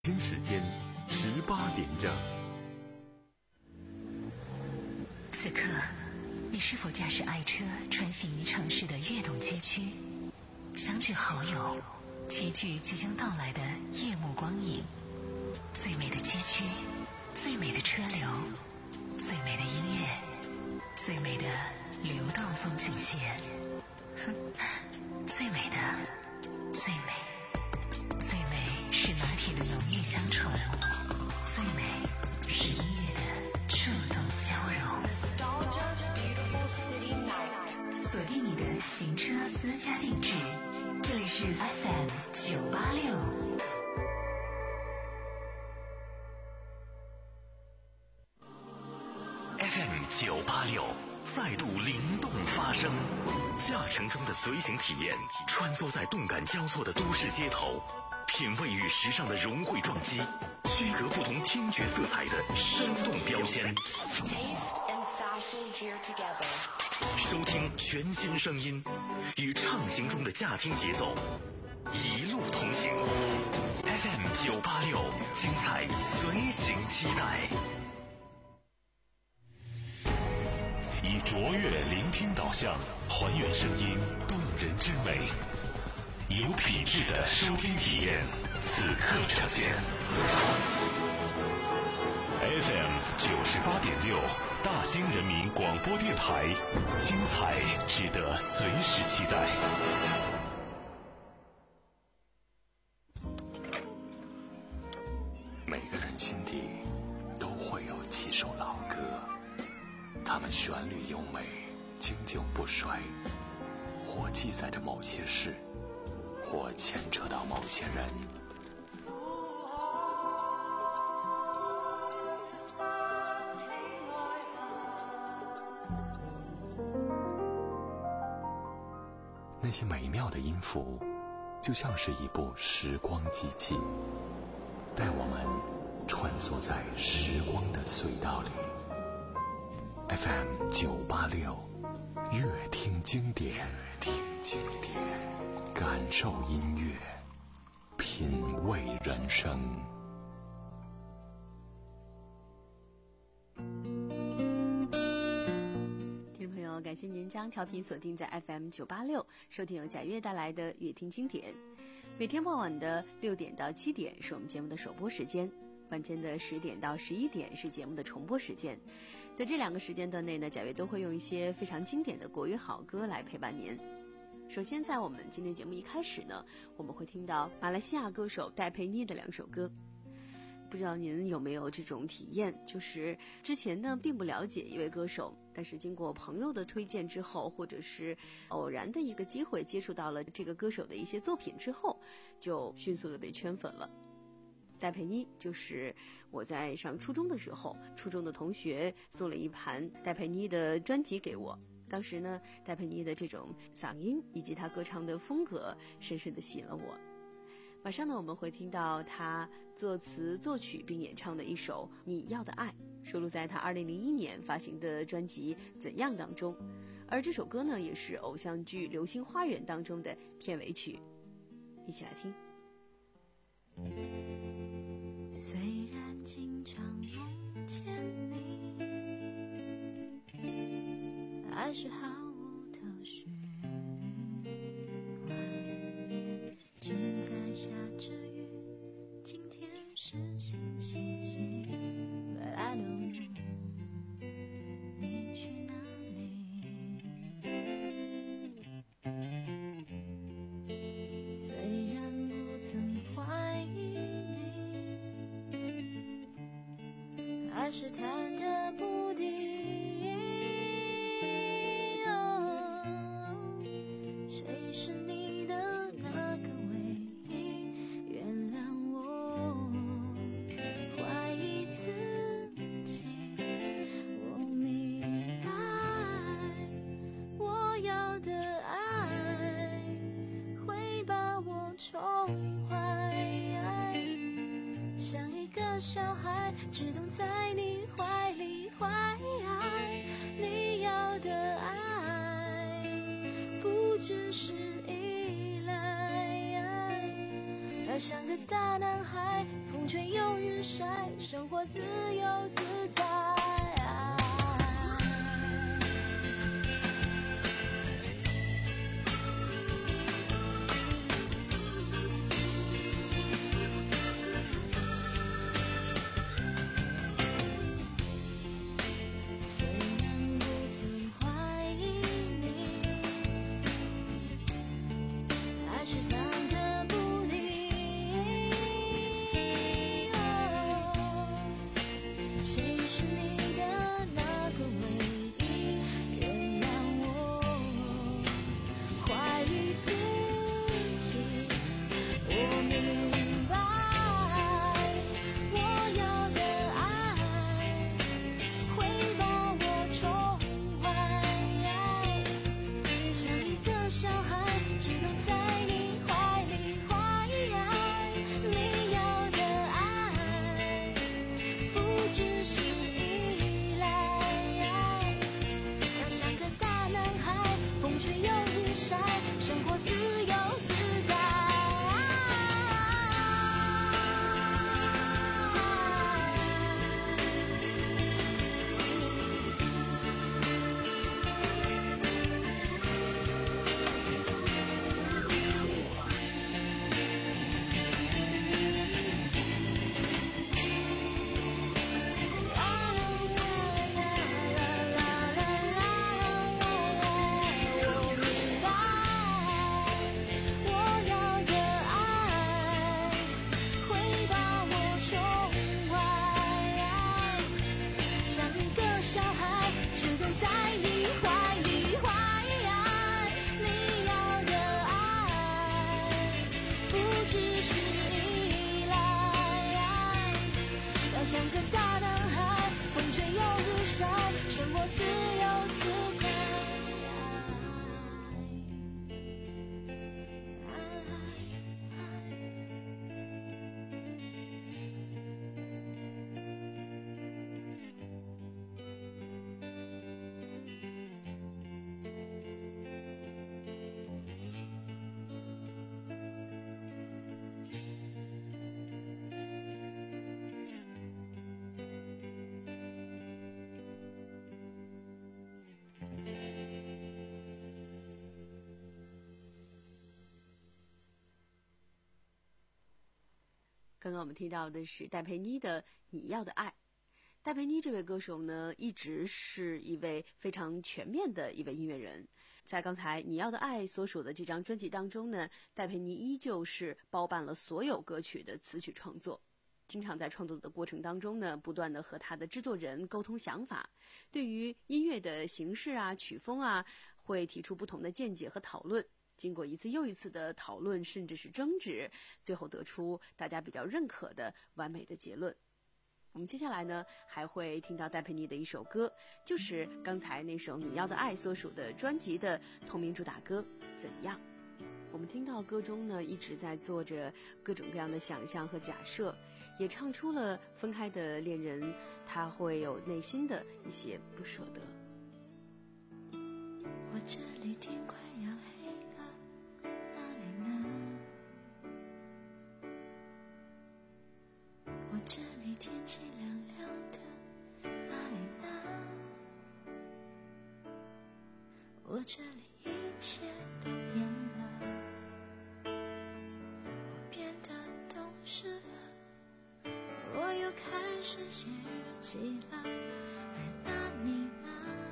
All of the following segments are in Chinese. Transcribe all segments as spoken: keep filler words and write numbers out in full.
京时间十八点整。 此刻，你是否驾驶爱车穿行于城市的跃动街区，相聚好友，齐聚即将到来的夜幕光影？最美的街区，最美的车流，最美的音乐，最美的流动风景线，哼，最美的，最美，最美是拿铁的浓郁香醇，最美是音乐的触动交融。锁定你的行车私家定制，这里是 F M 九八六。 F M 九八六再度灵动发声，驾乘中的随行体验，穿梭在动感交错的都市街头，品味与时尚的融汇撞击，区隔不同听觉色彩的生动标签。收听全新声音，与畅行中的驾听节奏，一路同行。F M 九八六，精彩随行期待。以卓越聆听导向，还原声音动人之美，有品质的收听体验，此刻呈现。F M 九十八点六，大兴人民广播电台，精彩值得随时期待。每个人心底都会有几首老歌，它们旋律优美，经久不衰，或记载着某些事，或牵扯到某些人。那些美妙的音符，就像是一部时光机器，带我们穿梭在时光的隧道里。F M 九八六，乐听经典，乐听经典，感受音乐，品味人生。 听众朋友，感谢您将调频锁定在 F M 九八六，收听由贾悦带来的乐听经典。每天傍晚的六点到七点是我们节目的首播时间。晚间的十点到十一点是节目的重播时间，在这两个时间段内呢，贾悦都会用一些非常经典的国语好歌来陪伴您。首先，在我们今天节目一开始呢，我们会听到马来西亚歌手戴佩妮的两首歌。不知道您有没有这种体验，就是之前呢并不了解一位歌手，但是经过朋友的推荐之后，或者是偶然的一个机会接触到了这个歌手的一些作品之后，就迅速的被圈粉了。戴佩妮就是我在上初中的时候，初中的同学送了一盘戴佩妮的专辑给我。当时呢，戴佩妮的这种嗓音以及她歌唱的风格深深地吸引了我。马上呢，我们会听到她作词作曲并演唱的一首《你要的爱》，收录在她二零零一年发行的专辑《怎样》当中。而这首歌呢，也是偶像剧《流星花园》当中的片尾曲。一起来听。 虽然经常梦见你，还是毫无头绪。外面正在下着雨，今天是星期几 But I don't know 你去哪里。虽然不曾怀疑，还是忐忑不定、哦、谁是你的那个唯一？原谅我怀疑自己，我明白我要的爱会把我宠坏，像一个小孩只懂在你怀里怀，你要的爱不只是依赖，而像个大男孩，风吹又日晒，生活自由自在。像个大男孩，风吹又日晒，生活自由自在。 刚刚我们听到的是戴佩妮的《你要的爱》。戴佩妮这位歌手呢，一直是一位非常全面的一位音乐人。在刚才《你要的爱》所属的这张专辑当中呢，戴佩妮依旧是包办了所有歌曲的词曲创作。经常在创作的过程当中呢，不断的和他的制作人沟通想法，对于音乐的形式啊、曲风啊，会提出不同的见解和讨论。经过一次又一次的讨论，甚至是争执，最后得出大家比较认可的完美的结论。我们接下来呢，还会听到戴佩妮的一首歌，就是刚才那首《你要的爱》所属的专辑的同名主打歌《怎样》。我们听到歌中呢，一直在做着各种各样的想象和假设，也唱出了分开的恋人他会有内心的一些不舍得。 我这里天快要黑了，哪里呢？我这里天气凉凉的，哪里呢？我这里一切都变了，我变得懂事了，我又开始写日记了，而那你呢？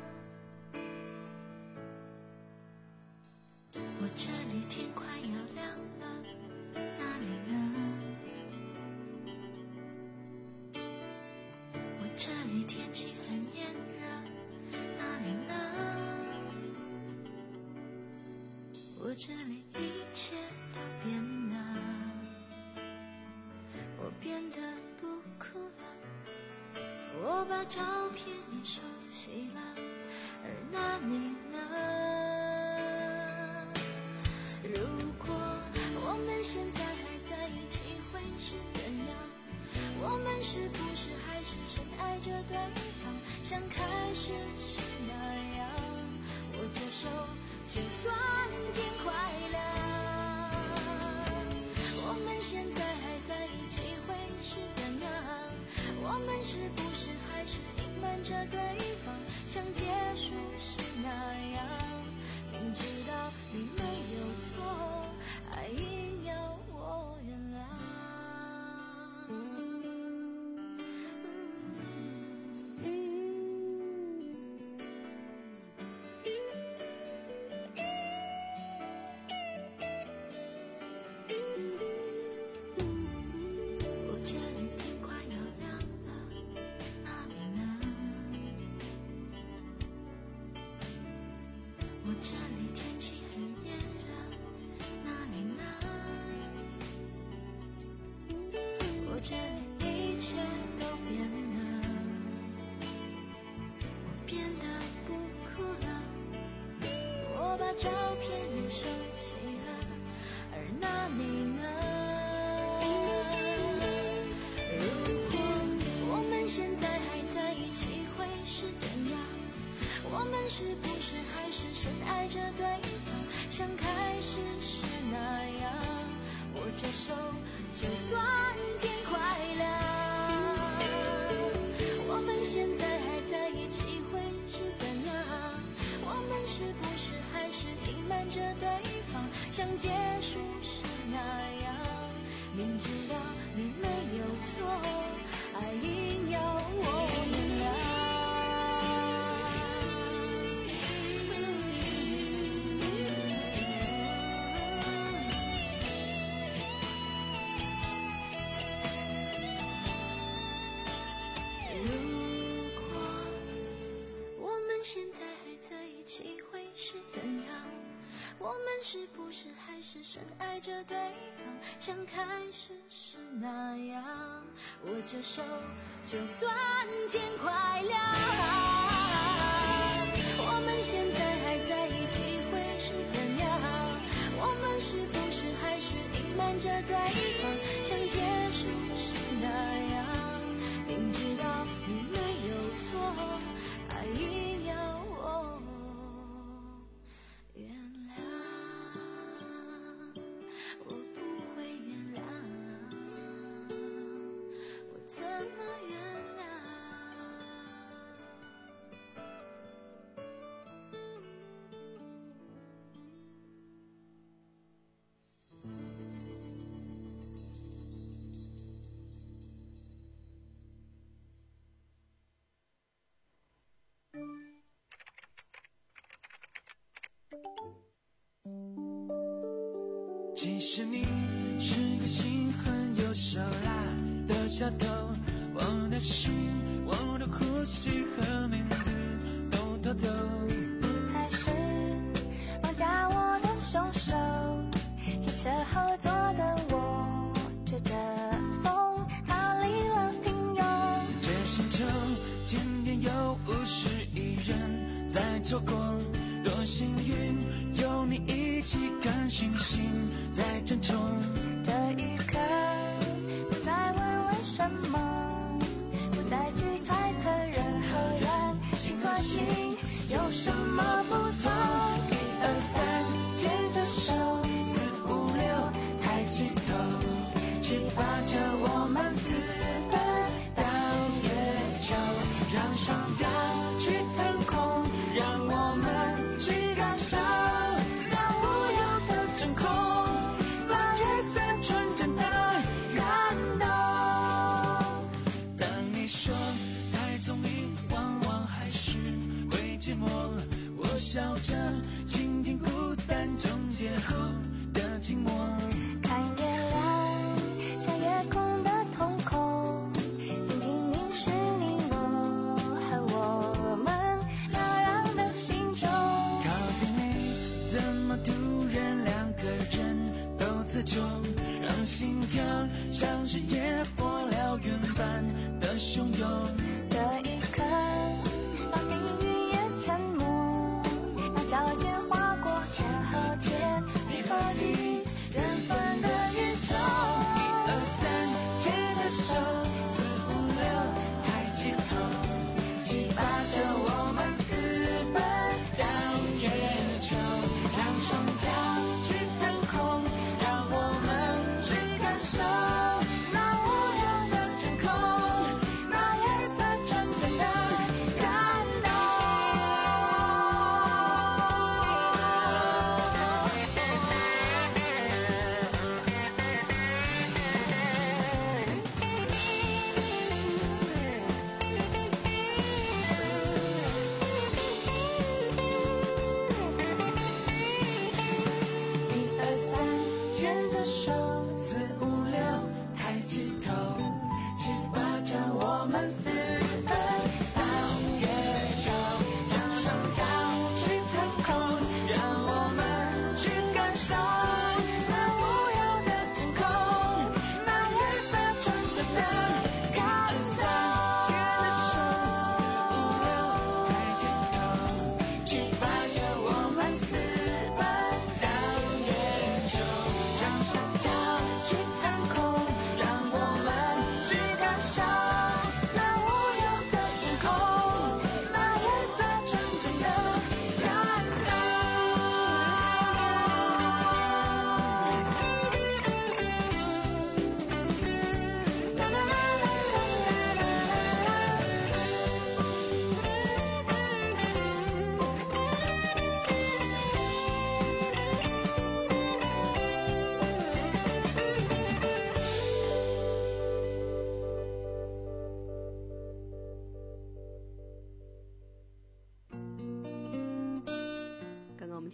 我这里天快要亮了，哪里呢？我这里天气很炎热，哪里呢？我这里一切都变了，我变得不哭了，我把照片也收起了，而那你呢？如果我们现在还在一起会是怎样？我们是不是还是深爱着对方，像开始时那样？我接受就算天快亮，我们现在还在一起会是怎样？我们是不是还是隐瞒着对方，像结束时那样？明知道你没有错，还硬要我原谅。我这里天快要亮了，哪里呢？我这里天气很炎热，哪里呢？我这里一切都变了，我变得不哭了，我把照片也收起了，而那你呢？如果我们现在还在一起会是怎样？我们是不是还是深爱着对方，像开始时那样？握着手，就算天快亮。我们现在还在一起会是怎样？我们是不是还是隐瞒着对方，像结束时那样？明知道你没有错，还硬要我原谅。现在还在一起会是怎样？我们是不是还是深爱着对方，像开始时那样？握着手，就算天快亮。我们现在还在一起会是怎样？我们是不是还是隐瞒着对方，像结束时那样？明知道你没有错，还硬要我原谅，我不会原谅，我怎么原谅？ 其实你是个心很有手辣的小偷，我的心，我的呼吸和名字都偷走。 你才是绑架我的凶手，汽车后座的我吹着风逃离了平庸。 这星球天天有五十亿人在错过，多幸运有你一起看星星在争宠。 这一刻不再问为什么，不再去猜测人和人心和心有什么不同。 一二三，牵着手，四五六，抬起头，七八九，我们私奔到月球，让双脚去腾空，让我们去感受那无忧的真空，那月色纯真的感动。当你说太聪明往往还是会寂寞，我笑着倾听孤单中结合的寂寞。 看月亮像夜空的瞳孔，静静凝视你我和我们扰攘的心中。 靠近你，怎么突然两个人都词穷，让心跳像是野火燎原般的汹涌。 这一刻让命运也沉默，让脚尖划过天和天，地和地，缘分的宇宙。 一二三，牵着手，四五六，抬起头，七八九，我们私奔到月球，让双脚去腾空，让我们去感受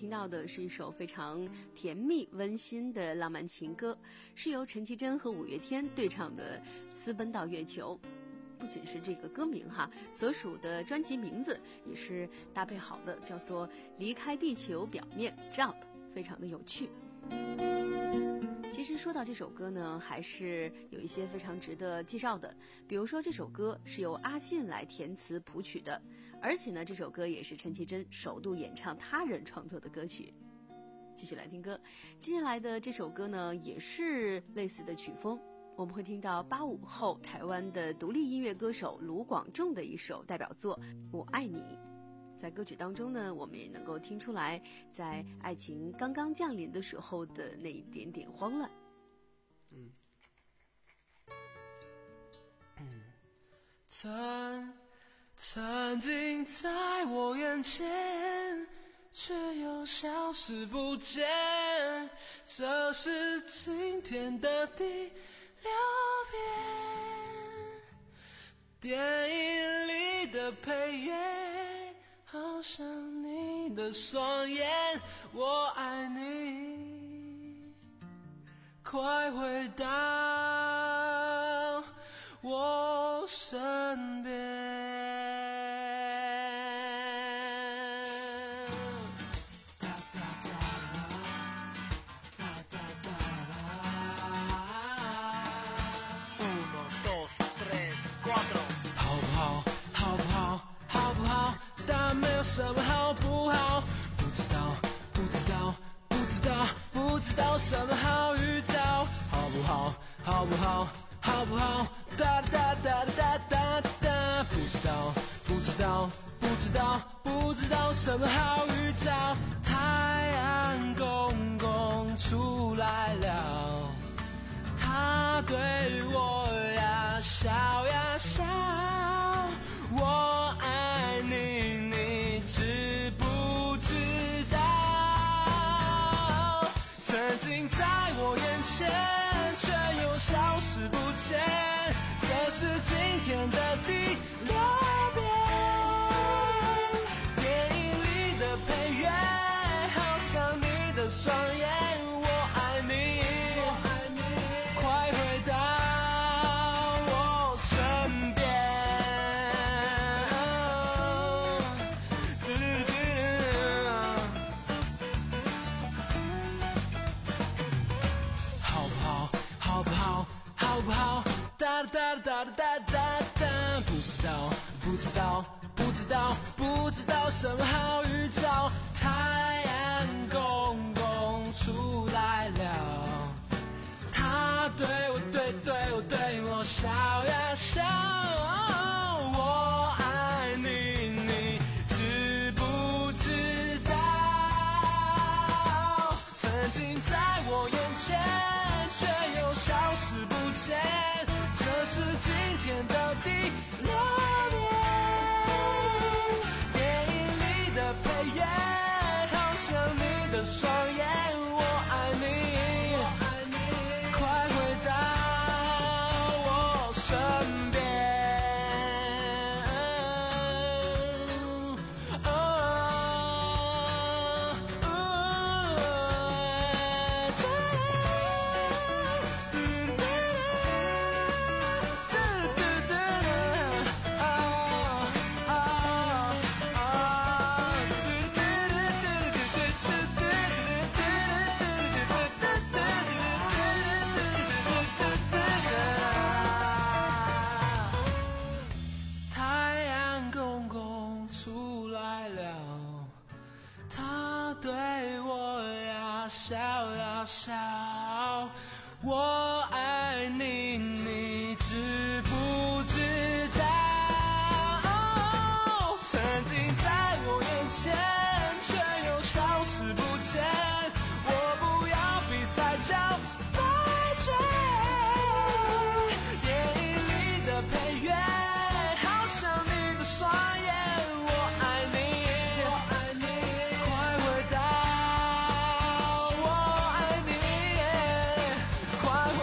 听到的是一首非常甜蜜温馨的浪漫情歌，是由陈绮贞和五月天对唱的《私奔到月球》。不仅是这个歌名哈，所属的专辑名字也是搭配好的，叫做《离开地球表面 Jump》，非常的有趣。其实说到这首歌呢，还是有一些非常值得介绍的。比如说这首歌是由阿信来填词谱曲的，而且呢这首歌也是陈绮贞首度演唱他人创作的歌曲。继续来听歌，接下来的这首歌呢也是类似的曲风，我们会听到八五后台湾的独立音乐歌手卢广仲的一首代表作《我爱你》。在歌曲当中呢，我们也能够听出来在爱情刚刚降临的时候的那一点点慌乱。 嗯嗯，曾曾经在我眼前，却又消失不见，这是今天的第六遍。电影里的配乐，好像你的双眼，我爱你，快回到我身边。什么好不好？不知道，不知道，不知道，不知道什么好预兆？好不好？好不好？好不好？哒哒哒哒哒哒，不知道，不知道，不知道，不知道什么好预兆？太阳公公出来了，他对我呀笑呀笑，我爱你。知不知道，曾经在我眼前，却又消失不见，这是今天的第六遍。电影里的配乐，好像你的双眼，我爱你，快回到我身边。好不好？哒哒哒哒哒哒哒，不知道，不知道，不知道，不知道什么好预兆？太阳公公出来了，他对我对对我对我笑呀笑，我爱你，你知不知道？曾经在我眼前，却又消失不见，这是今天的第六遍。电影里的配乐，好像你的双眼，我爱你，快回到我身边。哦哦笑呀笑，我爱你，你知不知道？曾经在我眼前，却又消失不见。我不要比赛叫白追，电影里的配乐，好像你的双眼，我爱你，我爱你，快回到。快回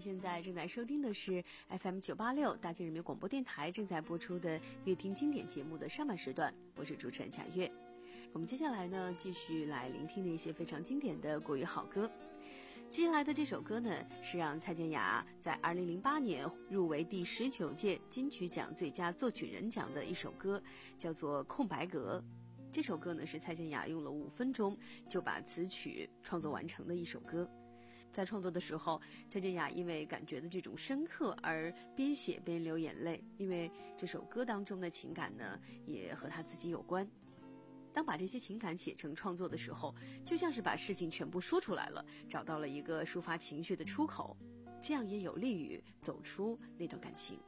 您现在正在收听的是 F M 九八六大庆人民广播电台正在播出的乐听经典节目的上半时段，我是主持人贾月。我们接下来呢，继续来聆听那些非常经典的国语好歌。接下来的这首歌呢，是让蔡健雅在二零零八年入围第十九届金曲奖最佳作曲人奖的一首歌，叫做《空白格》。这首歌呢，是蔡健雅用了五分钟就把词曲创作完成的一首歌。在创作的时候，蔡健雅因为感觉的这种深刻而边写边流眼泪，因为这首歌当中的情感呢，也和她自己有关。当把这些情感写成创作的时候，就像是把事情全部说出来了，找到了一个抒发情绪的出口，这样也有利于走出那段感情。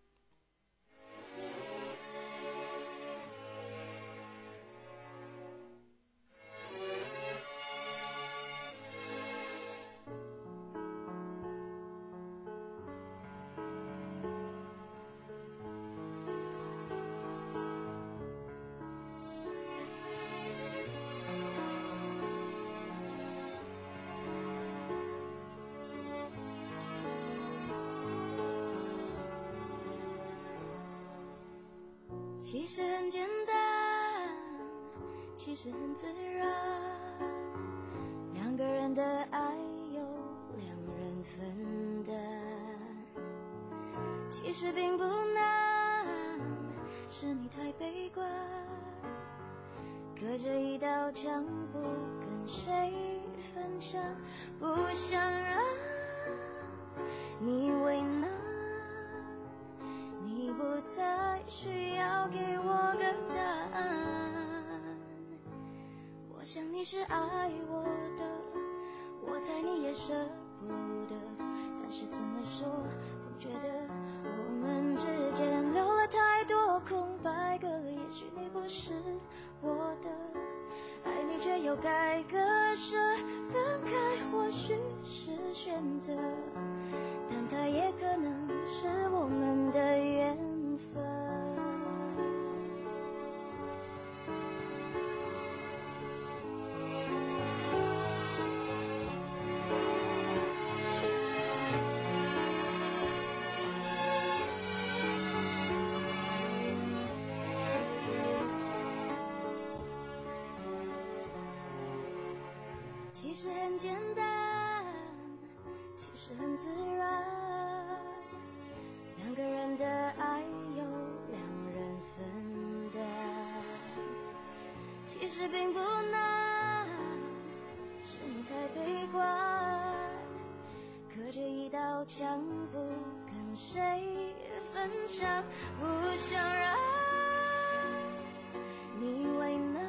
其实很简单，其实很自然，两个人的爱由两人分担。其实并不难，是你太悲观，隔着一道墙不跟谁分享，不想让你为难，你不再需要给我个答案。我想你是爱我的，我猜你也舍不得，但是怎么说，总觉得我们之间留了太多空白格。也许你不是我的，爱你却又该割舍，分开或许是选择，但它也可能是我们的缘分。其实很简单，其实很自然，两个人的爱由两人分担。其实并不难，是你太悲观，隔着一道墙不跟谁分享，不想让你为难，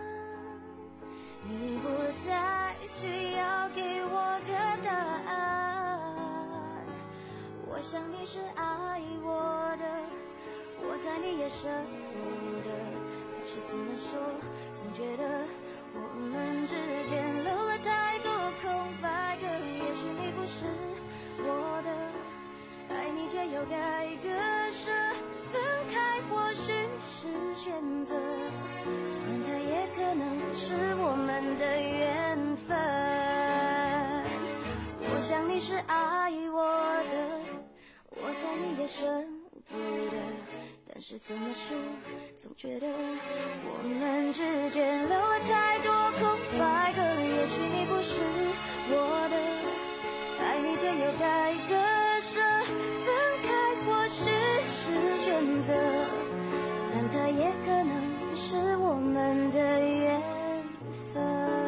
你不再需要给我个答案。我想你是爱我的，我猜你也舍不得，可是怎么说，总觉得我们之间留了太多空白格。也许你不是我的，爱你却又该割舍，分开或许是选择，但它也可能是我们的缘分。我想你是爱我的，我猜你也舍不得，但是怎么说，总觉得我们之间留了太多空白格。也许你不是我的，爱你却又该割舍，分开或许是选择，但它也可能是我们的缘分。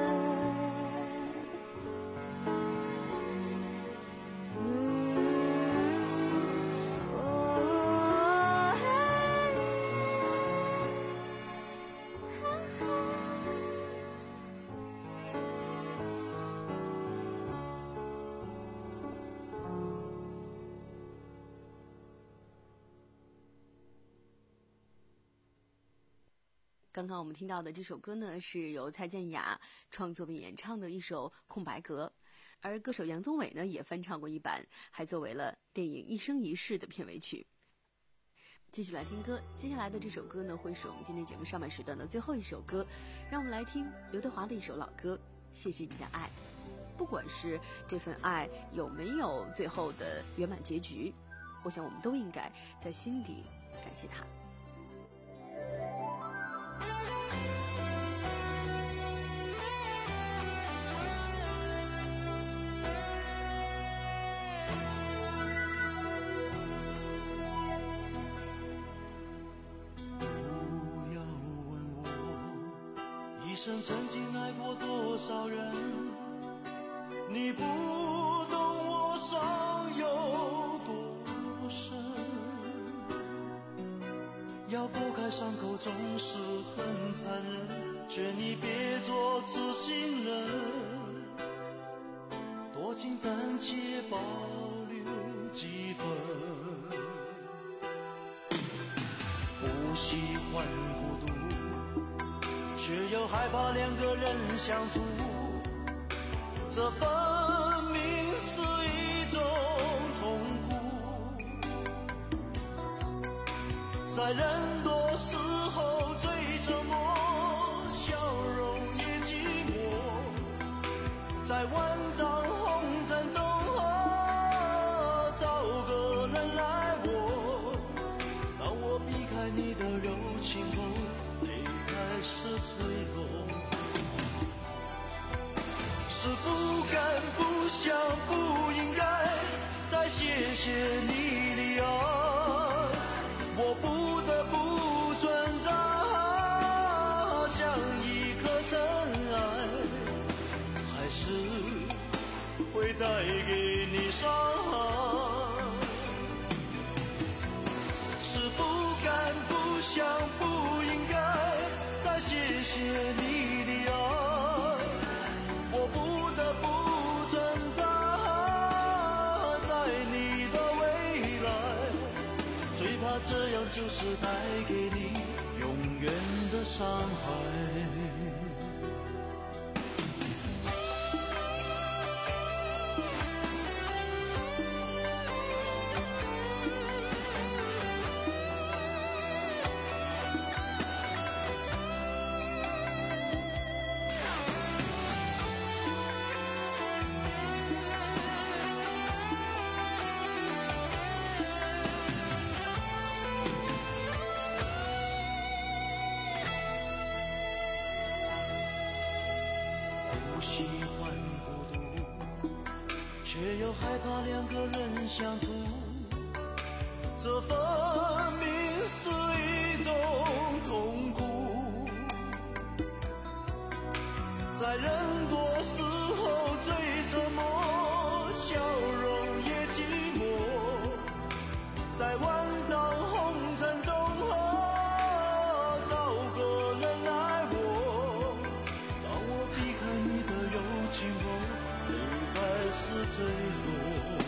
刚刚我们听到的这首歌呢，是由蔡健雅创作并演唱的一首《空白格》，而歌手杨宗纬呢也翻唱过一版，还作为了电影《一生一世》的片尾曲。继续来听歌，接下来的这首歌呢，会是我们今天节目上半时段的最后一首歌，让我们来听刘德华的一首老歌《谢谢你的爱》。 不管是这份爱有没有最后的圆满结局，我想我们都应该在心底感谢他。 一生曾经爱过多少人，你不懂我伤有多深，要剥开伤口总是很残忍，劝你别做痴心人，多情暂且保留几分，不喜欢孤独，却又害怕两个人相处，这分明是一种痛苦，在人多时候最折磨，笑容也寂寞，在万丈红尘中哦，找个人来我，当我避开你的柔情后，泪开始坠落，是不敢不想不应该再谢谢你的爱，我不得不存在，像一颗尘埃，还是会带给你伤害，是不敢不想不应该再谢谢你的爱，我不得不存在在你的未来，最怕这样就是带给你永远的伤害。不喜欢孤独，却又害怕两个人相处，这分明是一种痛苦，在人多时候最折磨，笑容也寂寞，在万丈红尘中哦，找个人来我，当我避开你的柔情后，泪开始坠落，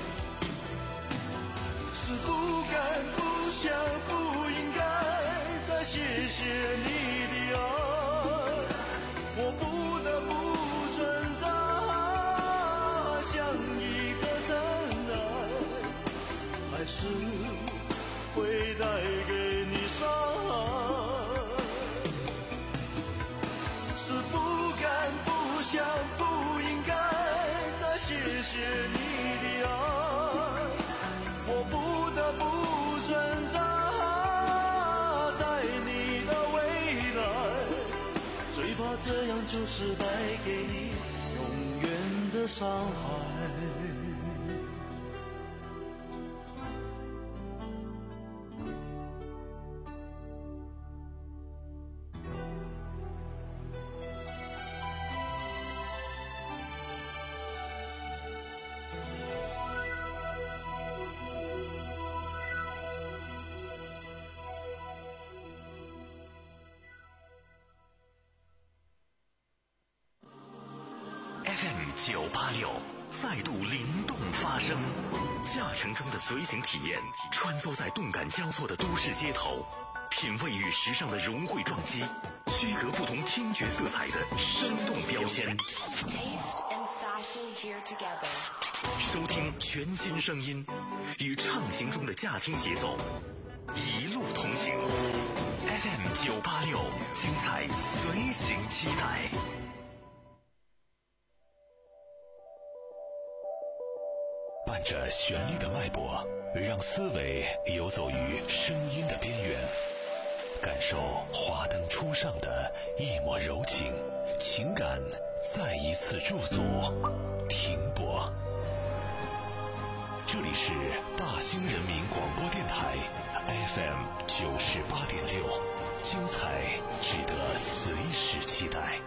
是不敢不想不应该再谢谢你的爱，我不得不存在，像一颗尘埃，还是会带给你伤害，是不敢不想不应该再谢谢你的爱，我不得不存在在你的未来，最怕这样就是带给你永远的伤害。 F M 九八六再度灵动发声，驾乘中的随行体验，穿梭在动感交错的都市街头，品味与时尚的融汇撞击，区隔不同听觉色彩的生动标签。收听全新声音，与畅行中的驾听节奏，一路同行。F M 九八六，精彩随行期待。 伴着旋律的脉搏，让思维游走于声音的边缘，感受华灯初上的一抹柔情，情感再一次驻足停泊。这里是大兴人民广播电台 F M 九十八点六，精彩值得随时期待。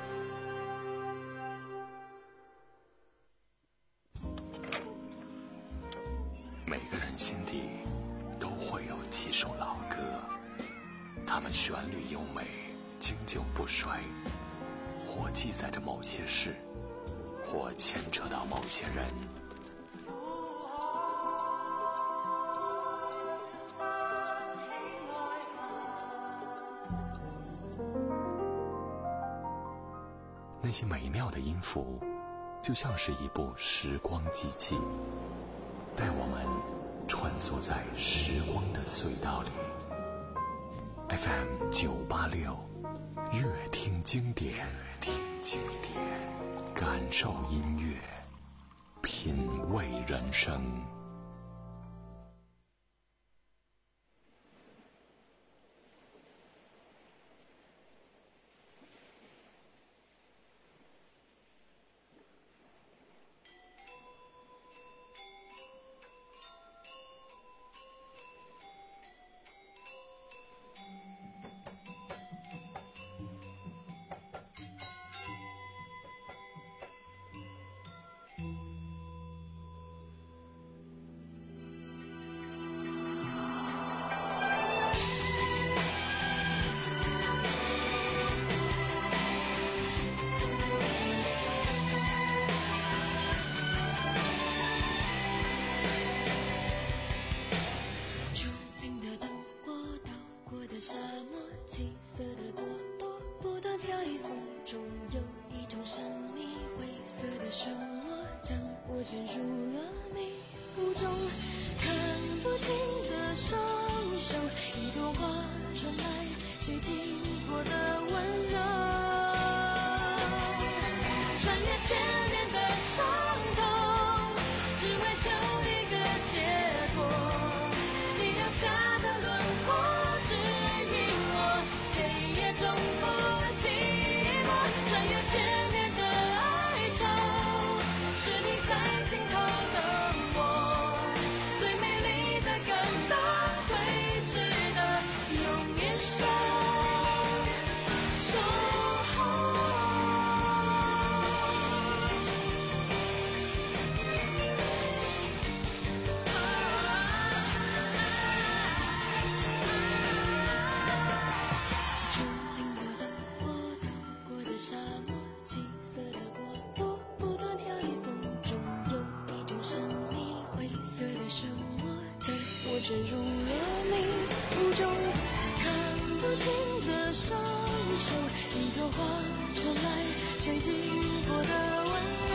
每个人心底都会有几首老歌，它们旋律优美，经久不衰，或记载着某些事，或牵扯到某些人。那些美妙的音符，就像是一部时光机器，带我们穿梭在时光的隧道里。F M 九八六，乐听经典，乐听经典，感受音乐，品味人生。 坠入了迷雾中，看不清的双手，一朵花传来谁经过的温柔，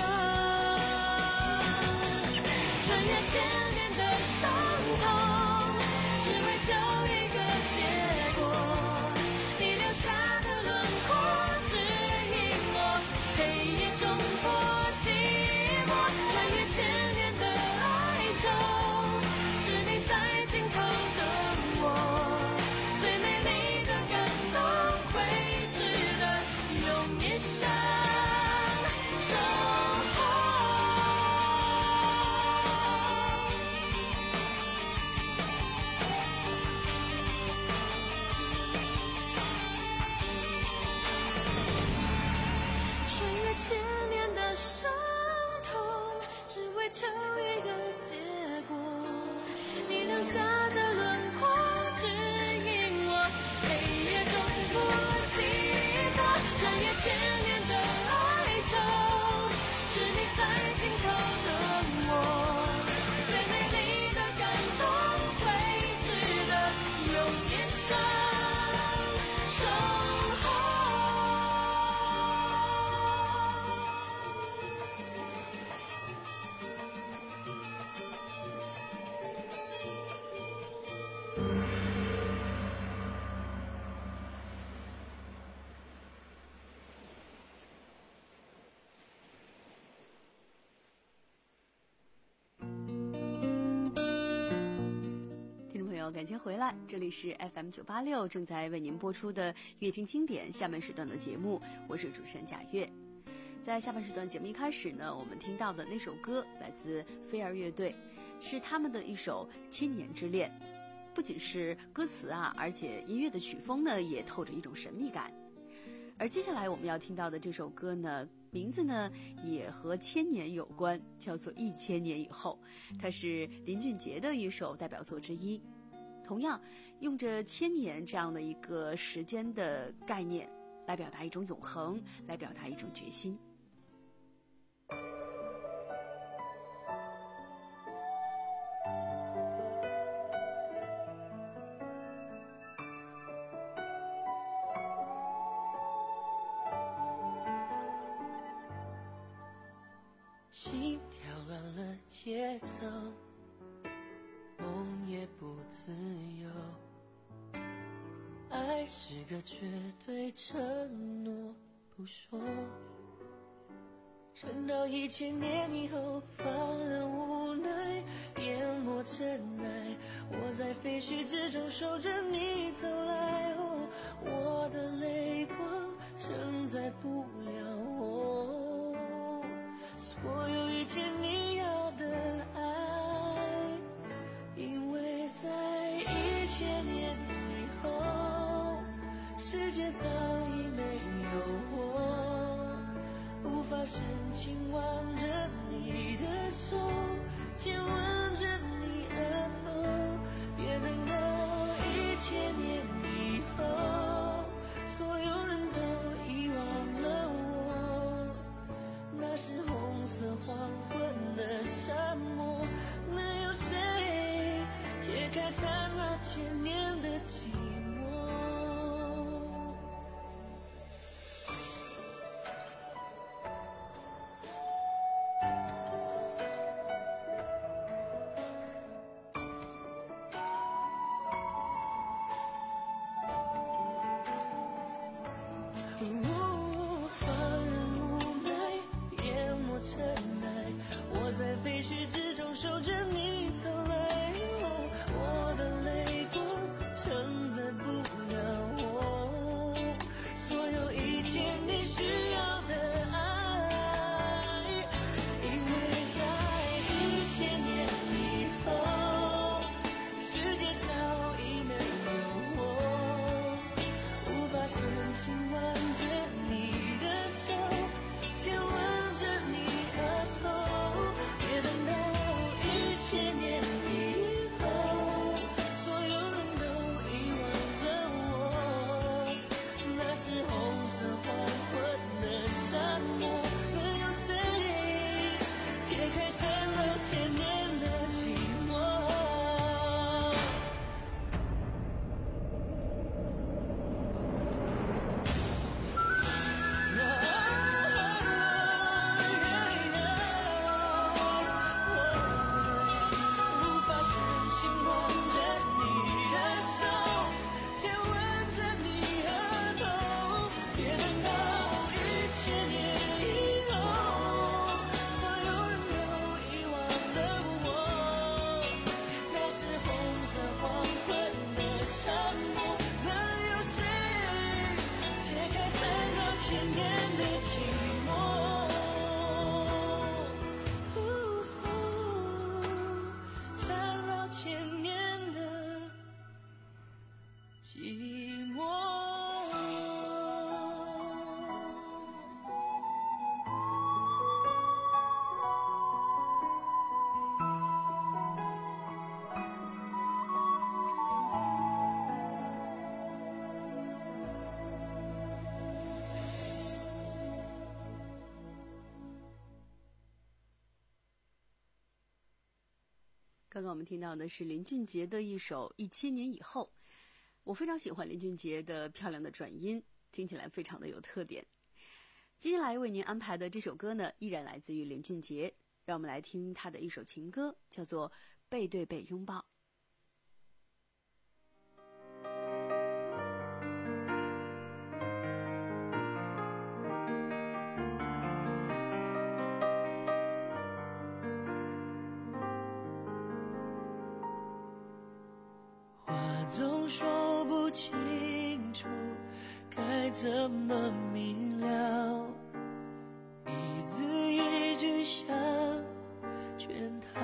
穿越千年的伤痛，只为求一个结果，你留下的轮廓指引我，黑夜中我寂寞，穿越千年的哀愁，是你在尽头等我，最美丽的感动会值得用一生守候。 友，感谢回来，这里是 F M 九八六正在为您播出的乐听经典下半时段的节目，我是主持人贾月。在下半时段节目一开始呢，我们听到的那首歌来自飞儿乐队，是他们的一首《千年之恋》，不仅是歌词啊，而且音乐的曲风呢也透着一种神秘感。而接下来我们要听到的这首歌呢，名字呢也和千年有关，叫做《一千年以后》，它是林俊杰的一首代表作之一。同样用着千年这样的一个时间的概念来表达一种永恒，来表达一种决心。 心跳乱了节奏，梦也不自由。爱是个绝对承诺，不说。撑到一千年以后，放任无奈，淹没尘埃。我在废墟之中守着你走来，哦，我的泪光承载不了我。所有一切你要的爱，因为在一千年以后，世界早已没有我，无法深情挽着你的手，亲吻着你额头，别等到一千年以后，所有人都遗忘了我，那是红色黄昏的沙漠，能有谁解开缠绕千年的寂寞？废墟之中守着你走来，哦，我的泪光承载不了我，所有一切你需要的爱，因为在一千年以后，世界早已没有我，无法深情挽着你的手，亲吻着你额头，千年以后，所有人都遗忘了我，那是红色黄昏的沙漠，能有谁解开缠绕千年的寂寞？ 刚刚我们听到的是林俊杰的一首《一千年以后》，我非常喜欢林俊杰的漂亮的转音，听起来非常的有特点。接下来为您安排的这首歌呢，依然来自于林俊杰，让我们来听他的一首情歌，叫做《背对背拥抱》。 清楚该怎么明了，一字一句像圈套，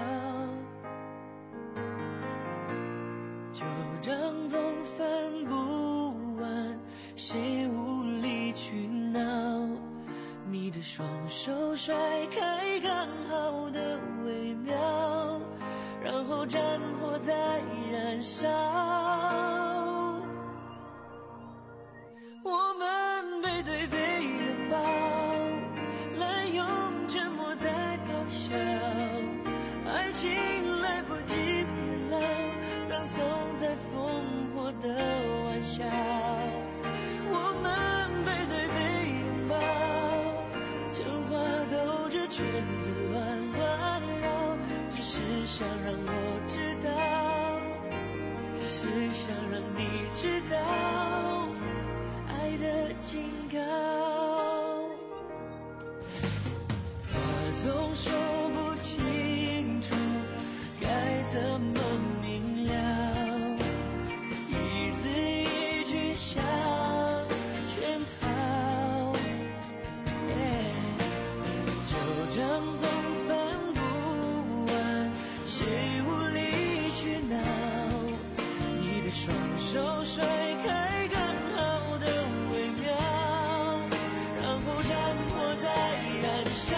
旧账总翻不完，谁无理取闹，你的双手甩开刚好的微妙，然后战火在燃烧，我们背对背拥抱，滥用沉默在咆哮，爱情来不及变老，葬送在烽火的玩笑，我们背对背拥抱，真话兜着圈子乱乱绕，只是想让我知道，只是想让你知道爱的警告。我总说不清楚该怎么明了，一字一句像圈套，旧账总翻不完，谁无理取闹，你的双手甩开刚好的微妙，然后战火在燃烧，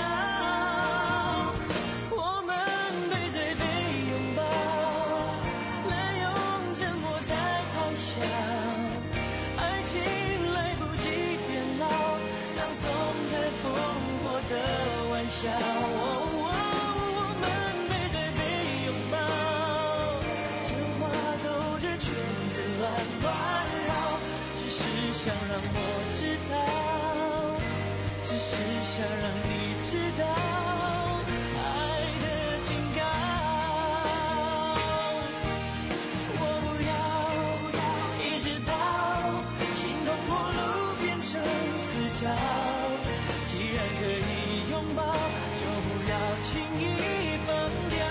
我们背对背拥抱，滥用沉默在咆哮，爱情来不及变老，葬送在烽火的玩笑，我们背对背拥抱，真话兜着圈子乱乱绕，只是想让我知道，只是想让你知道爱的警告。我不要一直到心痛陌路变成死角，既然可以拥抱，就不要轻易放掉。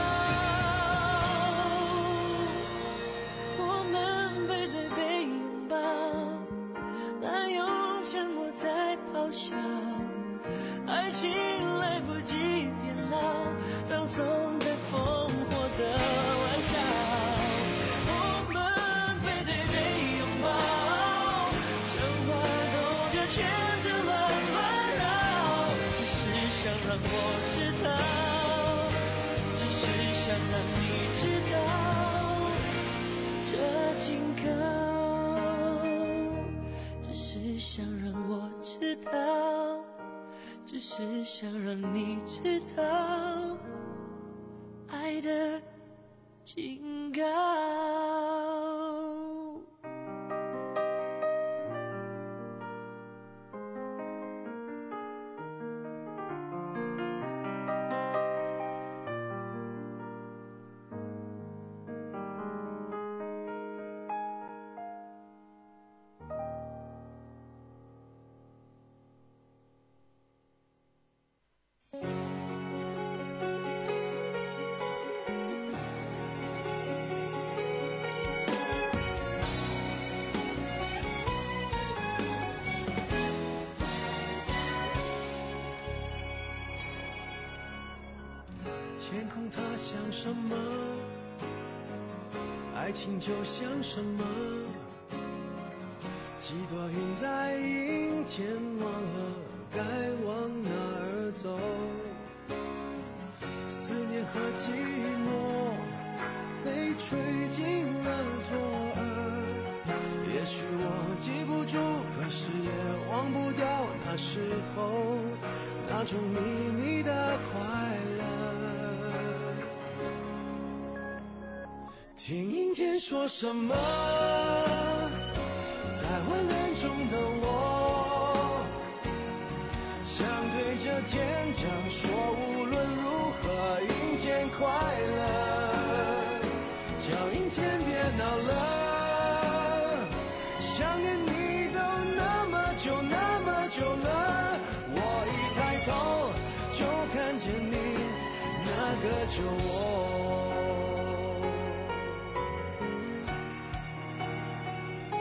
我们背对背拥抱，滥用沉默在咆哮，爱情来不及变老，葬送在烽火的玩笑，我们背对背拥抱，真话兜着圈子乱乱绕，只是想让我知道，只是想让你知道这警告，只是想让我知道，只是想让你知道爱的警告。 天空它像什么？爱情就像什么？几朵云在阴天，忘了该往哪儿走。思念和寂寞被吹进了左耳，也许我记不住，可是也忘不掉那时候那种秘密的快乐。听阴天说什么，在混乱中的我，想对着天讲说，无论如何阴天快乐，叫阴天别闹了，想念你都那么久那么久了，我一抬头就看见你那个旧我。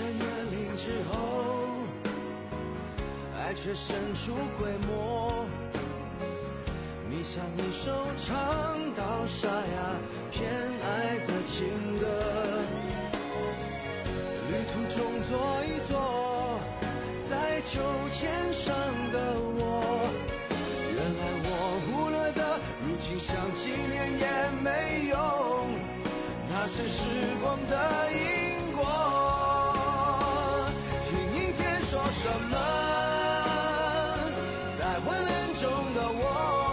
园林之后，爱却生出鬼魔。你像一首唱到沙哑偏爱的情歌，旅途中坐一坐，在秋千上的我，原来我忽略的，如今想纪念也没用，那是时光的因果。听阴天说什么，在昏暗中的我，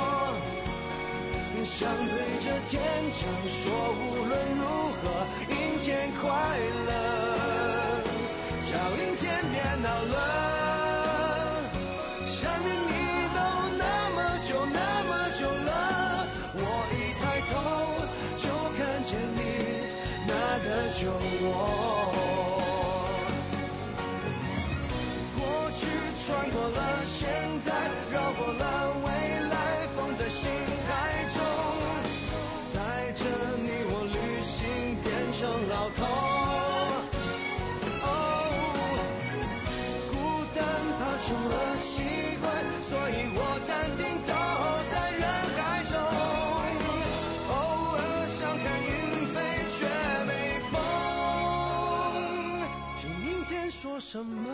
想对着天讲说，无论如何阴天快乐，叫阴天别闹了，想念你都那么久那么久了，我一抬头就看见你那个旧我。过去穿过了，现在绕过了，未来放在心海中，带着你我旅行变成老头。哦，孤单怕成了习惯，所以我淡定走在人海中，偶尔想看云飞却没风。听阴天说什么，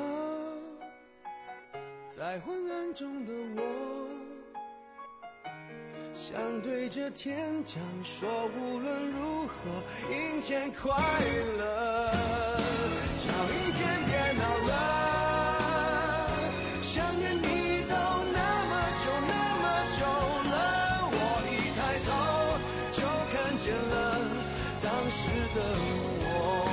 在昏暗中的我，想对着天讲说，无论如何阴天快乐，叫阴天别闹了，想念你都那么久那么久了，我一抬头就看见了当时的我。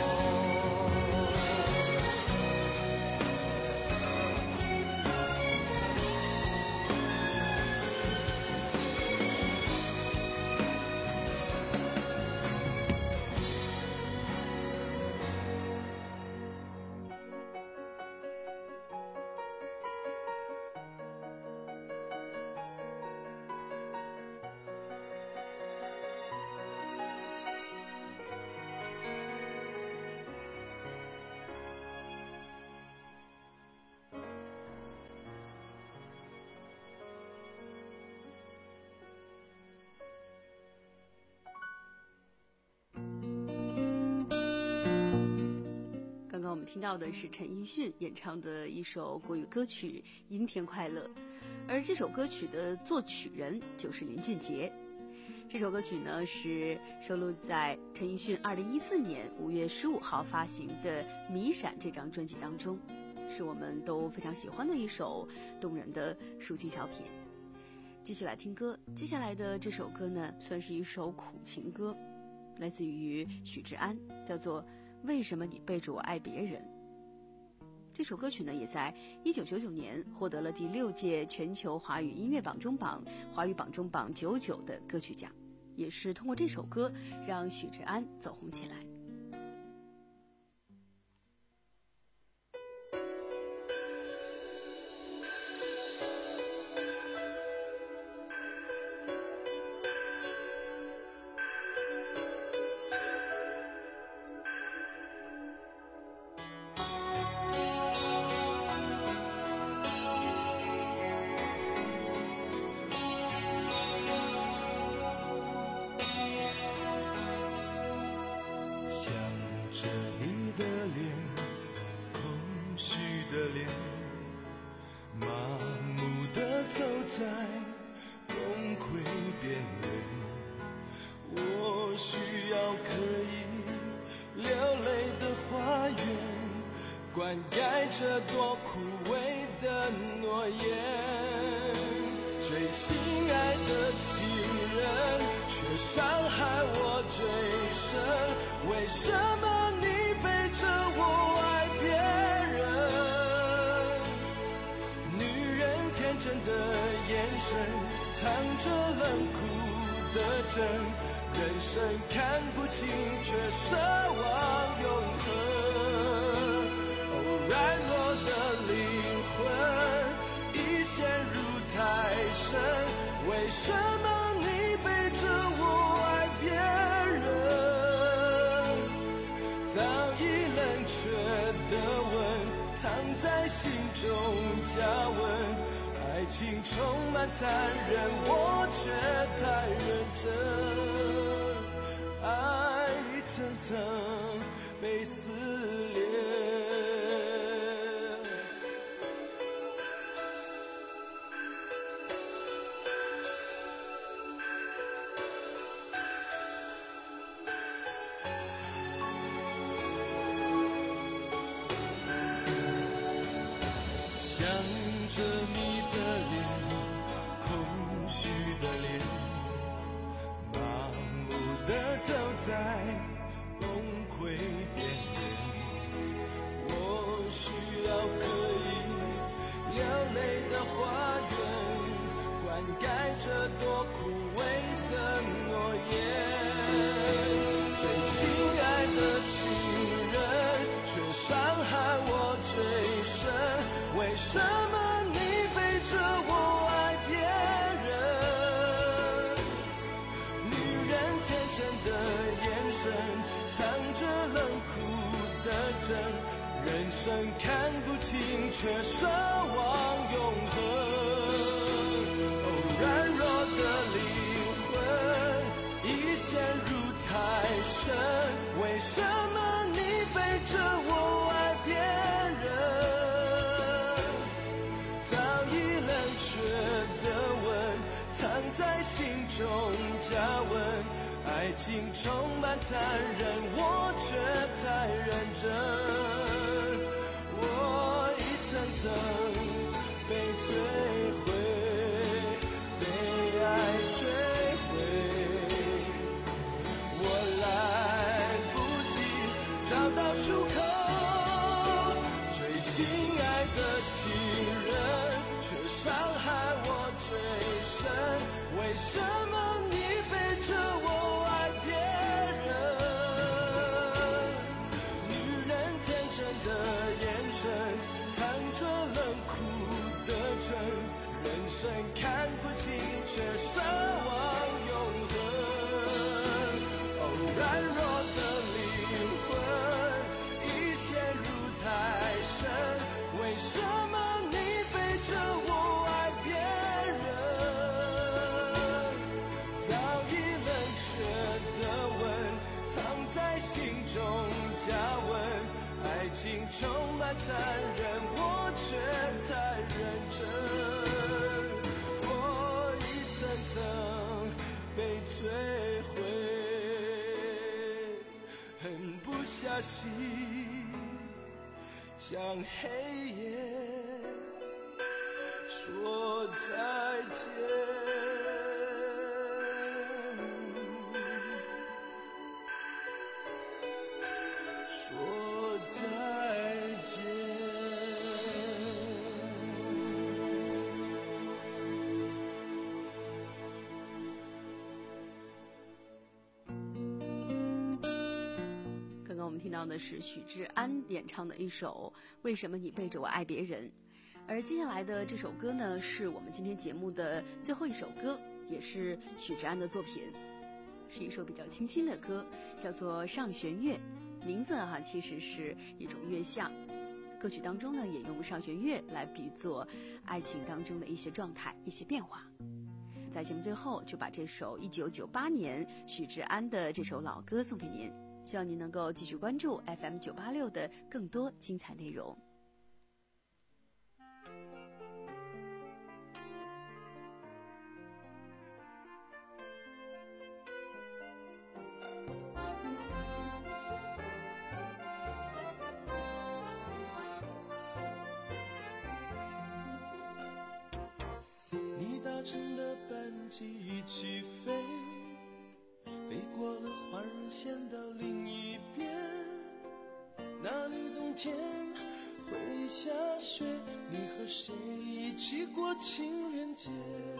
刚刚我们听到的是陈奕迅演唱的一首国语歌曲《阴天快乐》，而这首歌曲的作曲人就是林俊杰。这首歌曲呢是收录在陈奕迅二零一四年五月十五号发行的《迷闪》这张专辑当中，是我们都非常喜欢的一首动人的抒情小品。继续来听歌，接下来的这首歌呢算是一首苦情歌，来自于许志安，叫做为什么你背着我爱别人。这首歌曲呢也在一九九九年获得了第六届全球华语音乐榜中榜华语榜中榜九九的歌曲奖，也是通过这首歌让许志安走红起来。 灌溉着多枯萎的诺言，最心爱的情人却伤害我最深，为什么你背着我爱别人？女人天真的眼神藏着冷酷的真，人生看不清却奢望永恒，软弱的灵魂已陷入太深，为什么你背着我爱别人？早已冷却的吻藏在心中加温，爱情充满残忍，我却太认真，爱一层层被撕裂。着你的脸，空虚的脸，麻木地走在崩溃边缘。我需要可以流泪的花园，灌溉这朵枯萎的诺言。最心爱的情人，却伤害我最深，为什么着我爱别人？女人天真的眼神藏着冷酷的真，人生看不清却奢望永恒。哦，软弱的灵魂已陷入太深，为什么你背着我爱别人？藏在心中加温，爱情充满残忍，我却太认真。我一层层被摧毁，被爱摧毁，我来不及找到出口。最心爱的情人，却伤害我最深。为什么你背着我爱别人？女人天真的眼神藏着冷酷的真，人生看不清却奢望永恒。哦，软弱的灵魂已陷入太深，为什么你背着我爱别人？在心中加温，爱情充满残忍，我却太认真。我一层层被摧毁，狠不下心向黑夜说再见。再见。 刚刚我们听到的是许志安演唱的一首《为什么你背着我爱别人》，而接下来的这首歌呢，是我们今天节目的最后一首歌，也是许志安的作品，是一首比较清新的歌，叫做《上弦月》。名字哈、啊、其实是一种月相，歌曲当中呢也用上弦月来比作爱情当中的一些状态、一些变化。在节目最后就把这首一九九八年许志安的这首老歌送给您，希望您能够继续关注 F M 九八六的更多精彩内容。 搭乘的班机一起飞，飞过了环线到另一边，那里冬天会下雪，你和谁一起过情人节？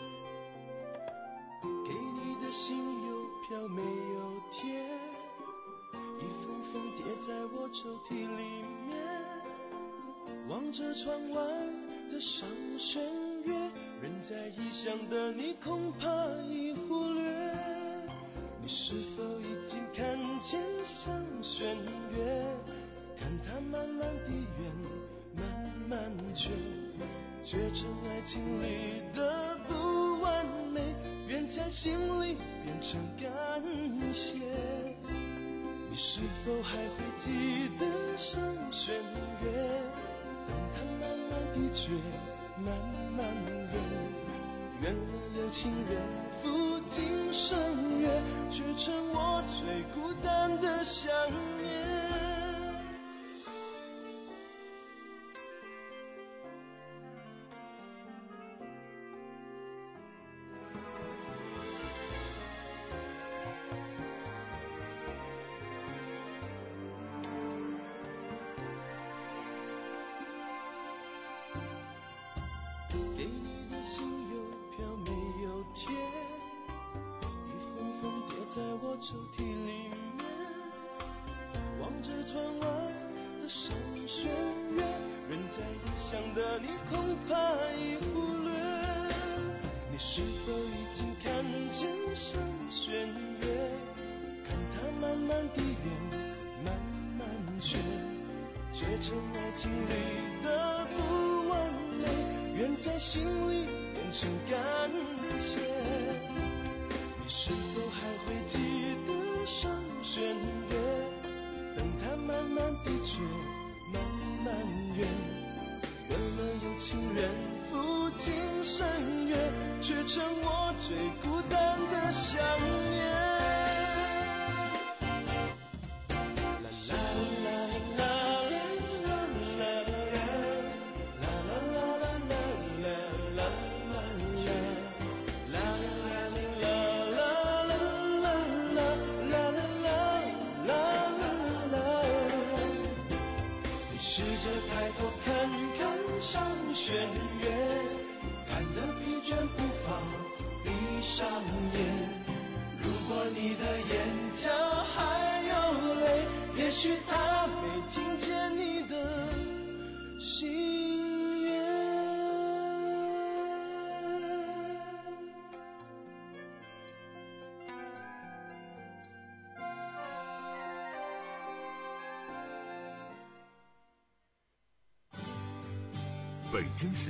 给你的信邮票没有贴，一封封叠在我抽屉里面，望着窗外的上弦月，人在异乡的你恐怕已忽略，你是否已经看见上弦月？ 看它慢慢地远，慢慢缺，缺成爱情里的不完美，愿在心里变成感谢。你是否还会记得上弦月？等它慢慢地绝，慢慢圆，圆了有情人赴今生约，却成我最孤单的想念。给你的信邮票没有贴，一封封叠在我抽屉里面，望着窗外的山弦月，人在异乡的你恐怕已忽略。你是否已经看见山弦月？看它慢慢地圆，慢慢缺，缺成爱情里的不完美，愿在心里变成感谢。你是否还会记得上弦月？等它慢慢地绝，慢慢圆，圆了有情人赴今生约，却成我最孤单的想念。试着抬头看看上弦月，看得疲倦不妨闭上眼。如果你的眼角还有泪，也许他没听见你的心愿。 北京市